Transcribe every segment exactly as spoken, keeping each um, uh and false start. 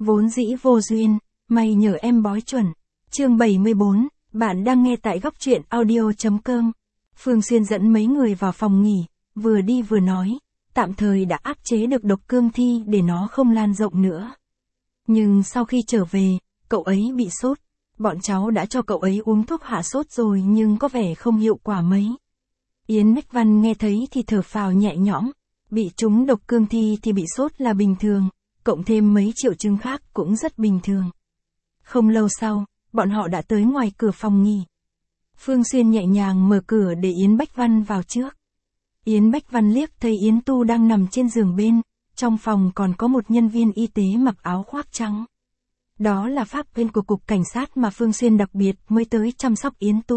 Vốn dĩ vô duyên, may nhờ em bói chuẩn. Chương bảy mươi bốn, bạn đang nghe tại góc truyện audio.com. Phương Xuyên dẫn mấy người vào phòng nghỉ, vừa đi vừa nói, tạm thời đã áp chế được độc cương thi để nó không lan rộng nữa. Nhưng sau khi trở về, cậu ấy bị sốt. Bọn cháu đã cho cậu ấy uống thuốc hạ sốt rồi nhưng có vẻ không hiệu quả mấy. Yến Bách Văn nghe thấy thì thở phào nhẹ nhõm. Bị trúng độc cương thi thì bị sốt là bình thường, cộng thêm mấy triệu chứng khác cũng rất bình thường. Không lâu sau, bọn họ đã tới ngoài cửa phòng nghỉ. Phương Xuyên nhẹ nhàng mở cửa để Yến Bách Văn vào trước. Yến Bách Văn liếc thấy Yến Tu đang nằm trên giường bên, trong phòng còn có một nhân viên y tế mặc áo khoác trắng. Đó là pháp viên của cục cảnh sát mà Phương Xuyên đặc biệt mới tới chăm sóc Yến Tu.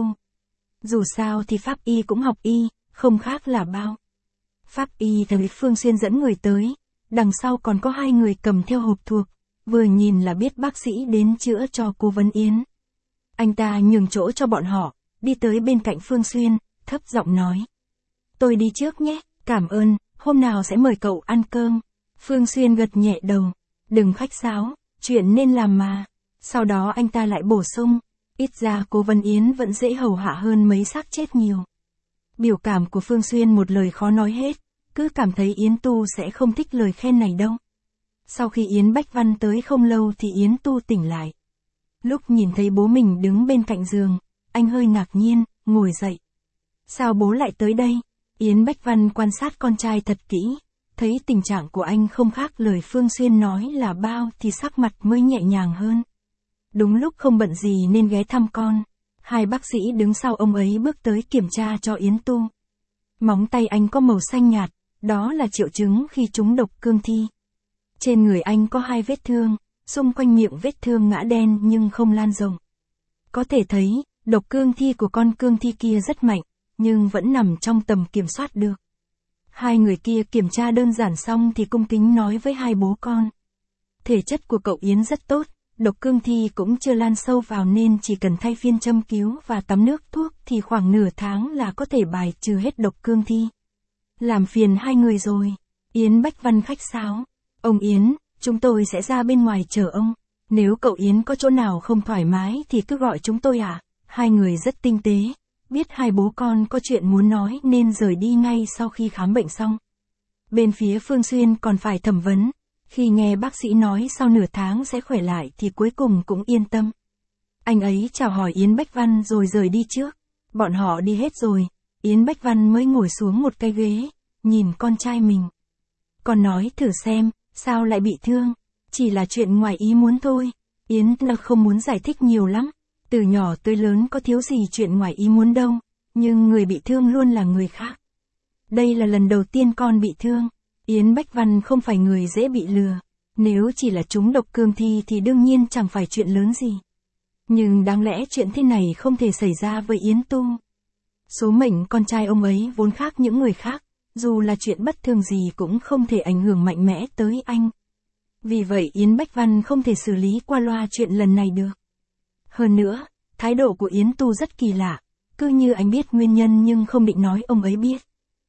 Dù sao thì pháp y cũng học y, không khác là bao. Pháp y thấy Phương Xuyên dẫn người tới, đằng sau còn có hai người cầm theo hộp thuốc, vừa nhìn là biết bác sĩ đến chữa cho cô Vân Yến. Anh ta nhường chỗ cho bọn họ, đi tới bên cạnh Phương Xuyên, thấp giọng nói. Tôi đi trước nhé, cảm ơn, hôm nào sẽ mời cậu ăn cơm. Phương Xuyên gật nhẹ đầu, đừng khách sáo, chuyện nên làm mà. Sau đó anh ta lại bổ sung, ít ra cô Vân Yến vẫn dễ hầu hạ hơn mấy xác chết nhiều. Biểu cảm của Phương Xuyên một lời khó nói hết, cứ cảm thấy Yến Tu sẽ không thích lời khen này đâu. Sau khi Yến Bách Văn tới không lâu thì Yến Tu tỉnh lại. Lúc nhìn thấy bố mình đứng bên cạnh giường, anh hơi ngạc nhiên, ngồi dậy. Sao bố lại tới đây? Yến Bách Văn quan sát con trai thật kỹ, thấy tình trạng của anh không khác lời Phương Xuyên nói là bao thì sắc mặt mới nhẹ nhàng hơn. Đúng lúc không bận gì nên ghé thăm con. Hai bác sĩ đứng sau ông ấy bước tới kiểm tra cho Yến Tu. Móng tay anh có màu xanh nhạt, đó là triệu chứng khi trúng độc cương thi. Trên người anh có hai vết thương, xung quanh miệng vết thương ngã đen nhưng không lan rộng. Có thể thấy, độc cương thi của con cương thi kia rất mạnh, nhưng vẫn nằm trong tầm kiểm soát được. Hai người kia kiểm tra đơn giản xong thì cung kính nói với hai bố con. Thể chất của cậu Yến rất tốt, độc cương thi cũng chưa lan sâu vào nên chỉ cần thay phiên châm cứu và tắm nước thuốc thì khoảng nửa tháng là có thể bài trừ hết độc cương thi. Làm phiền hai người rồi. Yến Bách Văn khách sáo. Ông Yến, chúng tôi sẽ ra bên ngoài chờ ông. Nếu cậu Yến có chỗ nào không thoải mái thì cứ gọi chúng tôi à. Hai người rất tinh tế. Biết hai bố con có chuyện muốn nói nên rời đi ngay sau khi khám bệnh xong. Bên phía Phương Xuyên còn phải thẩm vấn. Khi nghe bác sĩ nói sau nửa tháng sẽ khỏe lại thì cuối cùng cũng yên tâm. Anh ấy chào hỏi Yến Bách Văn rồi rời đi trước. Bọn họ đi hết rồi, Yến Bách Văn mới ngồi xuống một cái ghế, nhìn con trai mình. Con nói thử xem, sao lại bị thương? Chỉ là chuyện ngoài ý muốn thôi. Yến là không muốn giải thích nhiều lắm. Từ nhỏ tới lớn có thiếu gì chuyện ngoài ý muốn đâu, nhưng người bị thương luôn là người khác. Đây là lần đầu tiên con bị thương. Yến Bách Văn không phải người dễ bị lừa. Nếu chỉ là trúng độc cương thi thì đương nhiên chẳng phải chuyện lớn gì. Nhưng đáng lẽ chuyện thế này không thể xảy ra với Yến Tu. Số mệnh con trai ông ấy vốn khác những người khác, dù là chuyện bất thường gì cũng không thể ảnh hưởng mạnh mẽ tới anh. Vì vậy Yến Bách Văn không thể xử lý qua loa chuyện lần này được. Hơn nữa, thái độ của Yến Tu rất kỳ lạ, cứ như anh biết nguyên nhân nhưng không định nói ông ấy biết.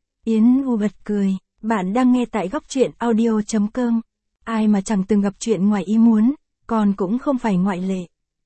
Yến U bật cười, bạn đang nghe tại góc truyện audio.com. Ai mà chẳng từng gặp chuyện ngoài ý muốn, con cũng không phải ngoại lệ.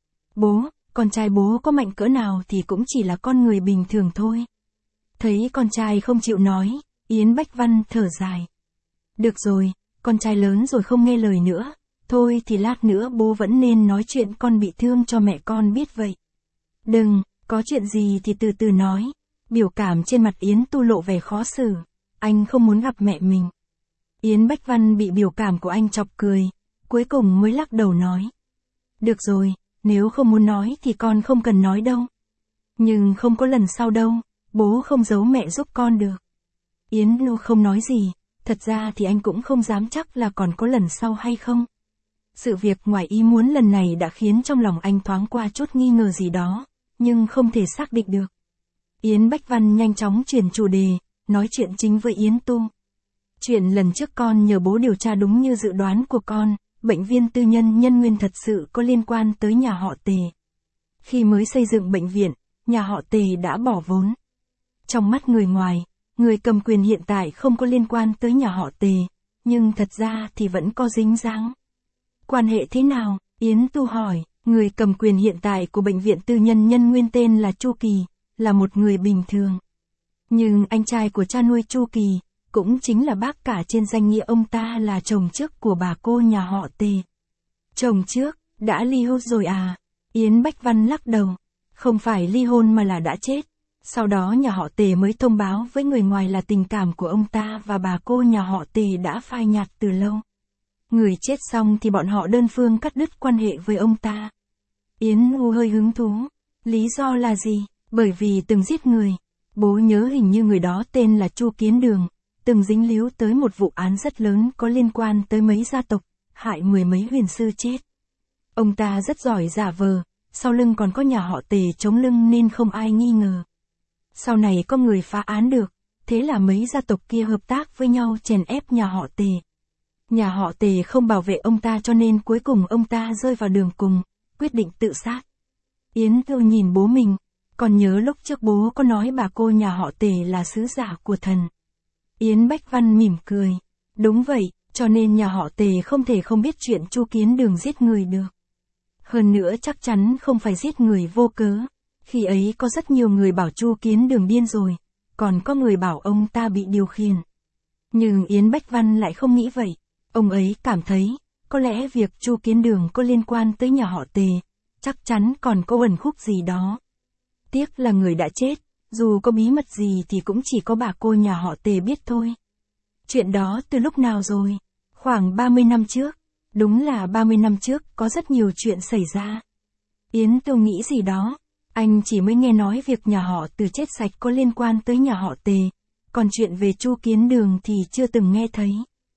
Bố, con trai bố có mạnh cỡ nào thì cũng chỉ là con người bình thường thôi. Thấy con trai không chịu nói, Yến Bách Văn thở dài. Được rồi, con trai lớn rồi không nghe lời nữa. Thôi thì lát nữa bố vẫn nên nói chuyện con bị thương cho mẹ con biết vậy. Đừng, có chuyện gì thì từ từ nói. Biểu cảm trên mặt Yến Tu lộ vẻ khó xử. Anh không muốn gặp mẹ mình. Yến Bách Văn bị biểu cảm của anh chọc cười. Cuối cùng mới lắc đầu nói. Được rồi, nếu không muốn nói thì con không cần nói đâu. Nhưng không có lần sau đâu, bố không giấu mẹ giúp con được. Yến Tu không nói gì. Thật ra thì anh cũng không dám chắc là còn có lần sau hay không. Sự việc ngoài ý muốn lần này đã khiến trong lòng anh thoáng qua chút nghi ngờ gì đó, nhưng không thể xác định được. Yến Bách Văn nhanh chóng chuyển chủ đề, nói chuyện chính với Yến Tu. Chuyện lần trước con nhờ bố điều tra đúng như dự đoán của con, bệnh viện tư nhân Nhân Nguyên thật sự có liên quan tới nhà họ Tề. Khi mới xây dựng bệnh viện, nhà họ Tề đã bỏ vốn. Trong mắt người ngoài, người cầm quyền hiện tại không có liên quan tới nhà họ Tề, nhưng thật ra thì vẫn có dính dáng. Quan hệ thế nào? Yến Tu hỏi. Người cầm quyền hiện tại của bệnh viện tư nhân Nhân Nguyên tên là Chu Kỳ, là một người bình thường. Nhưng anh trai của cha nuôi Chu Kỳ, cũng chính là bác cả trên danh nghĩa ông ta là chồng trước của bà cô nhà họ Tề. Chồng trước, đã ly hôn rồi à? Yến Bách Văn lắc đầu. Không phải ly hôn mà là đã chết. Sau đó nhà họ Tề mới thông báo với người ngoài là tình cảm của ông ta và bà cô nhà họ Tề đã phai nhạt từ lâu. Người chết xong thì bọn họ đơn phương cắt đứt quan hệ với ông ta. Yến U hơi hứng thú. Lý do là gì? Bởi vì từng giết người. Bố nhớ hình như người đó tên là Chu Kiến Đường, từng dính líu tới một vụ án rất lớn có liên quan tới mấy gia tộc, hại mười mấy huyền sư chết. Ông ta rất giỏi giả vờ, sau lưng còn có nhà họ Tề chống lưng nên không ai nghi ngờ. Sau này có người phá án được, thế là mấy gia tộc kia hợp tác với nhau chèn ép nhà họ Tề. Nhà họ Tề không bảo vệ ông ta cho nên cuối cùng ông ta rơi vào đường cùng, quyết định tự sát. Yến Thư nhìn bố mình, còn nhớ lúc trước bố có nói bà cô nhà họ Tề là sứ giả của thần. Yến Bách Văn mỉm cười. Đúng vậy, cho nên nhà họ Tề không thể không biết chuyện Chu Kiến Đường giết người được. Hơn nữa chắc chắn không phải giết người vô cớ. Khi ấy có rất nhiều người bảo Chu Kiến Đường điên rồi, còn có người bảo ông ta bị điều khiển. Nhưng Yến Bách Văn lại không nghĩ vậy. Ông ấy cảm thấy, có lẽ việc Chu Kiến Đường có liên quan tới nhà họ Tề, chắc chắn còn có uẩn khúc gì đó. Tiếc là người đã chết, dù có bí mật gì thì cũng chỉ có bà cô nhà họ Tề biết thôi. Chuyện đó từ lúc nào rồi? Khoảng ba mươi năm trước. Đúng là ba mươi năm trước có rất nhiều chuyện xảy ra. Yến Tiêu nghĩ gì đó. Anh chỉ mới nghe nói việc nhà họ Từ chết sạch có liên quan tới nhà họ Tề, còn chuyện về Chu Kiến Đường thì chưa từng nghe thấy.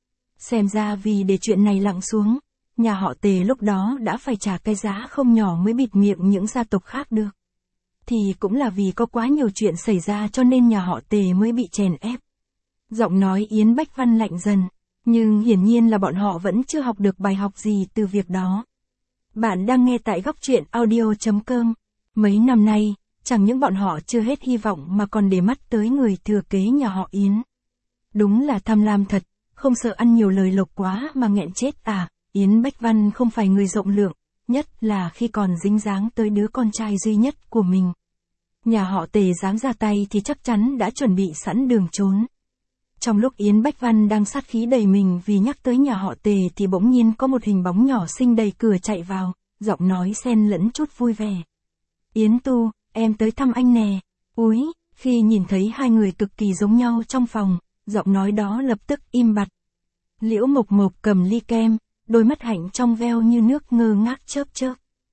Xem ra vì để chuyện này lặng xuống, nhà họ Tề lúc đó đã phải trả cái giá không nhỏ mới bịt miệng những gia tộc khác được. Thì cũng là vì có quá nhiều chuyện xảy ra cho nên nhà họ Tề mới bị chèn ép. Giọng nói Yến Bách Văn lạnh dần, nhưng hiển nhiên là bọn họ vẫn chưa học được bài học gì từ việc đó. Bạn đang nghe tại góc truyện audio chấm com. Mấy năm nay, chẳng những bọn họ chưa hết hy vọng mà còn để mắt tới người thừa kế nhà họ Yến. Đúng là tham lam thật, không sợ ăn nhiều lời lộc quá mà nghẹn chết à. Yến Bách Văn không phải người rộng lượng, nhất là khi còn dính dáng tới đứa con trai duy nhất của mình. Nhà họ Tề dám ra tay thì chắc chắn đã chuẩn bị sẵn đường trốn. Trong lúc Yến Bách Văn đang sát khí đầy mình vì nhắc tới nhà họ Tề thì bỗng nhiên có một hình bóng nhỏ xinh đầy cửa chạy vào, giọng nói xen lẫn chút vui vẻ. Yến Tu, em tới thăm anh nè. Úi, khi nhìn thấy hai người cực kỳ giống nhau trong phòng, giọng nói đó lập tức im bặt. Liễu Mộc Mộc cầm ly kem, đôi mắt hạnh trong veo như nước ngơ ngác chớp chớp.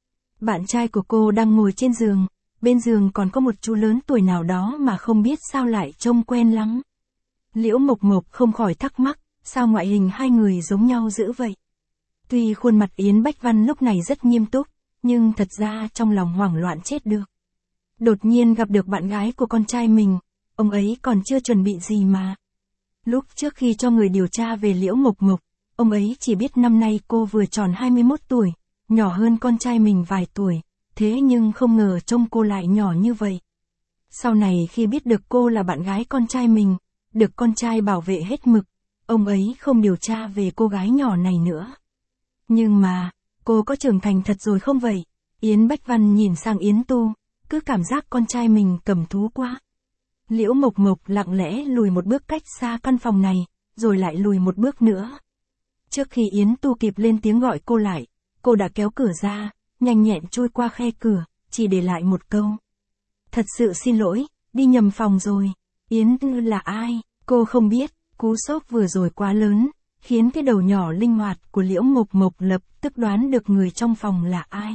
Bạn trai của cô đang ngồi trên giường, bên giường còn có một chú lớn tuổi nào đó mà không biết sao lại trông quen lắm. Liễu Mộc Mộc không khỏi thắc mắc, sao ngoại hình hai người giống nhau dữ vậy? Tuy khuôn mặt Yến Bách Văn lúc này rất nghiêm túc, nhưng thật ra trong lòng hoảng loạn chết được. Đột nhiên gặp được bạn gái của con trai mình, ông ấy còn chưa chuẩn bị gì mà. Lúc trước khi cho người điều tra về Liễu Mộc Mộc, ông ấy chỉ biết năm nay cô vừa tròn hai mươi mốt tuổi, nhỏ hơn con trai mình vài tuổi, thế nhưng không ngờ trông cô lại nhỏ như vậy. Sau này khi biết được cô là bạn gái con trai mình, được con trai bảo vệ hết mực, ông ấy không điều tra về cô gái nhỏ này nữa. Nhưng mà, cô có trưởng thành thật rồi không vậy? Yến Bách Văn nhìn sang Yến Tu, cứ cảm giác con trai mình cầm thú quá. Liễu Mộc Mộc lặng lẽ lùi một bước cách xa căn phòng này, rồi lại lùi một bước nữa. Trước khi Yến Tu kịp lên tiếng gọi cô lại, cô đã kéo cửa ra, nhanh nhẹn chui qua khe cửa, chỉ để lại một câu. Thật sự xin lỗi, đi nhầm phòng rồi. Yến Tu là ai? Cô không biết, cú sốc vừa rồi quá lớn, khiến cái đầu nhỏ linh hoạt của Liễu Mộc Mộc lập tức đoán được người trong phòng là ai.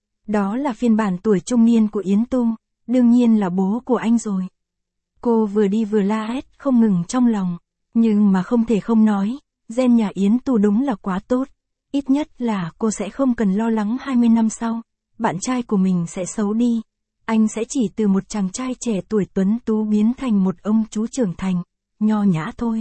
Đó là phiên bản tuổi trung niên của Yến Tu, đương nhiên là bố của anh rồi. Cô vừa đi vừa la hét không ngừng trong lòng, nhưng mà không thể không nói, gen nhà Yến Tu đúng là quá tốt. Ít nhất là cô sẽ không cần lo lắng hai mươi năm sau, bạn trai của mình sẽ xấu đi. Anh sẽ chỉ từ một chàng trai trẻ tuổi tuấn tú biến thành một ông chú trưởng thành, nho nhã thôi.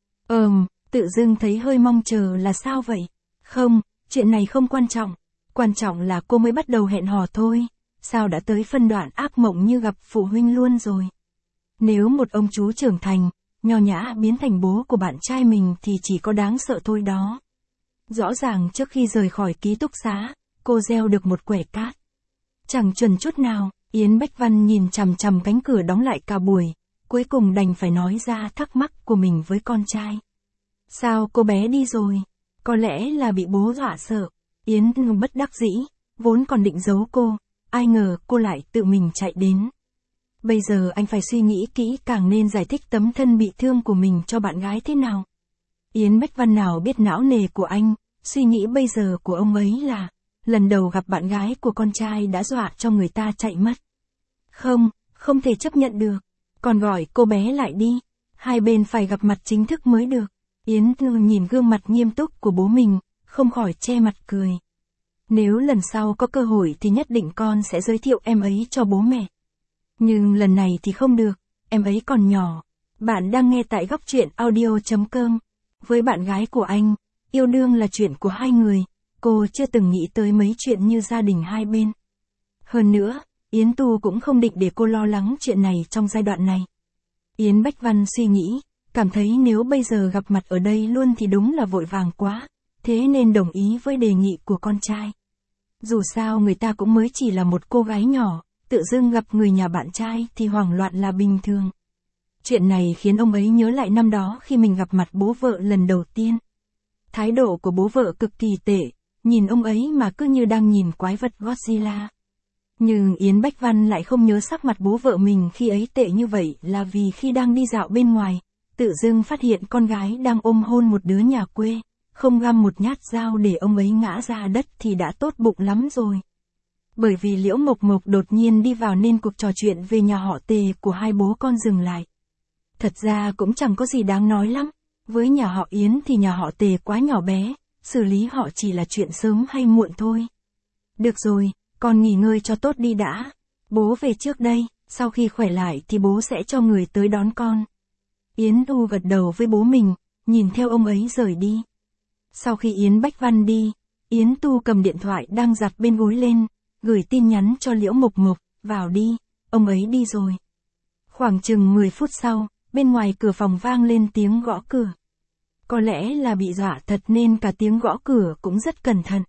Ờm, tự dưng thấy hơi mong chờ là sao vậy? Không, chuyện này không quan trọng. Quan trọng là cô mới bắt đầu hẹn hò thôi. Sao đã tới phân đoạn ác mộng như gặp phụ huynh luôn rồi? Nếu một ông chú trưởng thành, nho nhã biến thành bố của bạn trai mình thì chỉ có đáng sợ thôi đó. Rõ ràng trước khi rời khỏi ký túc xá, cô gieo được một quẻ cát. Chẳng chuẩn chút nào, Yến Bách Văn nhìn chằm chằm cánh cửa đóng lại cả buổi, cuối cùng đành phải nói ra thắc mắc của mình với con trai. Sao cô bé đi rồi? Có lẽ là bị bố dọa sợ. Yến bất đắc dĩ, vốn còn định giấu cô, ai ngờ cô lại tự mình chạy đến. Bây giờ anh phải suy nghĩ kỹ càng nên giải thích tấm thân bị thương của mình cho bạn gái thế nào. Yến Bách Văn nào biết não nề của anh, suy nghĩ bây giờ của ông ấy là, lần đầu gặp bạn gái của con trai đã dọa cho người ta chạy mất. Không, không thể chấp nhận được, còn gọi cô bé lại đi, hai bên phải gặp mặt chính thức mới được. Yến nhìn gương mặt nghiêm túc của bố mình, không khỏi che mặt cười. Nếu lần sau có cơ hội thì nhất định con sẽ giới thiệu em ấy cho bố mẹ. Nhưng lần này thì không được, em ấy còn nhỏ. Bạn đang nghe tại góc truyện audio chấm com. Với bạn gái của anh, yêu đương là chuyện của hai người, cô chưa từng nghĩ tới mấy chuyện như gia đình hai bên. Hơn nữa, Yến Tu cũng không định để cô lo lắng chuyện này trong giai đoạn này. Yến Bách Văn suy nghĩ, cảm thấy nếu bây giờ gặp mặt ở đây luôn thì đúng là vội vàng quá, thế nên đồng ý với đề nghị của con trai. Dù sao người ta cũng mới chỉ là một cô gái nhỏ, tự dưng gặp người nhà bạn trai thì hoảng loạn là bình thường. Chuyện này khiến ông ấy nhớ lại năm đó khi mình gặp mặt bố vợ lần đầu tiên. Thái độ của bố vợ cực kỳ tệ, nhìn ông ấy mà cứ như đang nhìn quái vật Godzilla. Nhưng Yến Bách Văn lại không nhớ sắc mặt bố vợ mình khi ấy tệ như vậy là vì khi đang đi dạo bên ngoài, tự dưng phát hiện con gái đang ôm hôn một đứa nhà quê, không găm một nhát dao để ông ấy ngã ra đất thì đã tốt bụng lắm rồi. Bởi vì Liễu Mộc Mộc đột nhiên đi vào nên cuộc trò chuyện về nhà họ Tề của hai bố con dừng lại. Thật ra cũng chẳng có gì đáng nói lắm, với nhà họ Yến thì nhà họ Tề quá nhỏ bé, xử lý họ chỉ là chuyện sớm hay muộn thôi. Được rồi, con nghỉ ngơi cho tốt đi đã. Bố về trước đây, sau khi khỏe lại thì bố sẽ cho người tới đón con. Yến Tu gật đầu với bố mình, nhìn theo ông ấy rời đi. Sau khi Yến Bách Văn đi, Yến Tu cầm điện thoại đang giặt bên gối lên, gửi tin nhắn cho Liễu Mộc Mộc, vào đi, ông ấy đi rồi. Khoảng chừng mười phút sau, bên ngoài cửa phòng vang lên tiếng gõ cửa. Có lẽ là bị dọa thật nên cả tiếng gõ cửa cũng rất cẩn thận.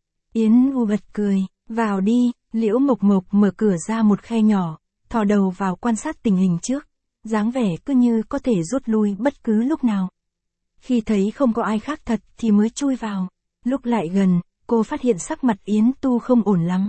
Yến U bật cười, vào đi, Liễu Mộc Mộc mở cửa ra một khe nhỏ, thò đầu vào quan sát tình hình trước, dáng vẻ cứ như có thể rút lui bất cứ lúc nào. Khi thấy không có ai khác thật thì mới chui vào, lúc lại gần, cô phát hiện sắc mặt Yến Tu không ổn lắm.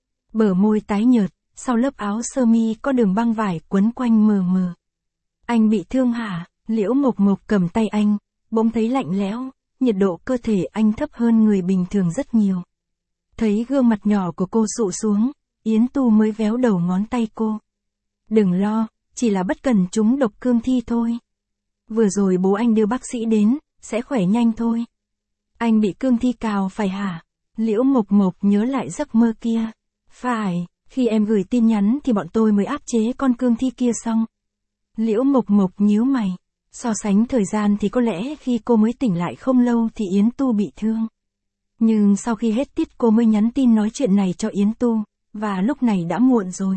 Bờ môi tái nhợt, sau lớp áo sơ mi có đường băng vải quấn quanh mờ mờ. Anh bị thương hả? Liễu Mộc Mộc cầm tay anh, bỗng thấy lạnh lẽo, nhiệt độ cơ thể anh thấp hơn người bình thường rất nhiều. Thấy gương mặt nhỏ của cô sụ xuống, Yến Tu mới véo đầu ngón tay cô. Đừng lo, chỉ là bất cẩn trúng độc cương thi thôi. Vừa rồi bố anh đưa bác sĩ đến, sẽ khỏe nhanh thôi. Anh bị cương thi cào phải hả? Liễu Mộc Mộc nhớ lại giấc mơ kia. Phải, khi em gửi tin nhắn thì bọn tôi mới áp chế con cương thi kia xong. Liễu Mộc Mộc nhíu mày. So sánh thời gian thì có lẽ khi cô mới tỉnh lại không lâu thì Yến Tu bị thương. Nhưng sau khi hết tiết cô mới nhắn tin nói chuyện này cho Yến Tu, và lúc này đã muộn rồi.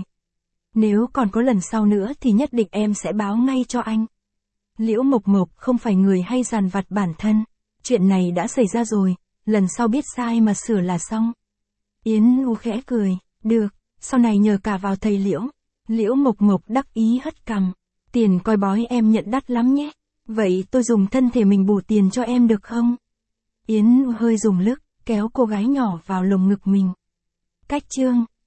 Nếu còn có lần sau nữa thì nhất định em sẽ báo ngay cho anh. Liễu Mộc Mộc không phải người hay dằn vặt bản thân. Chuyện này đã xảy ra rồi, lần sau biết sai mà sửa là xong. Yến U khẽ cười, được, sau này nhờ cả vào thầy Liễu. Liễu Mộc Mộc đắc ý hất cằm. Tiền coi bói em nhận đắt lắm nhé. Vậy tôi dùng thân thể mình bù tiền cho em được không? Yến U hơi dùng lực, kéo cô gái nhỏ vào lồng ngực mình. Cách chương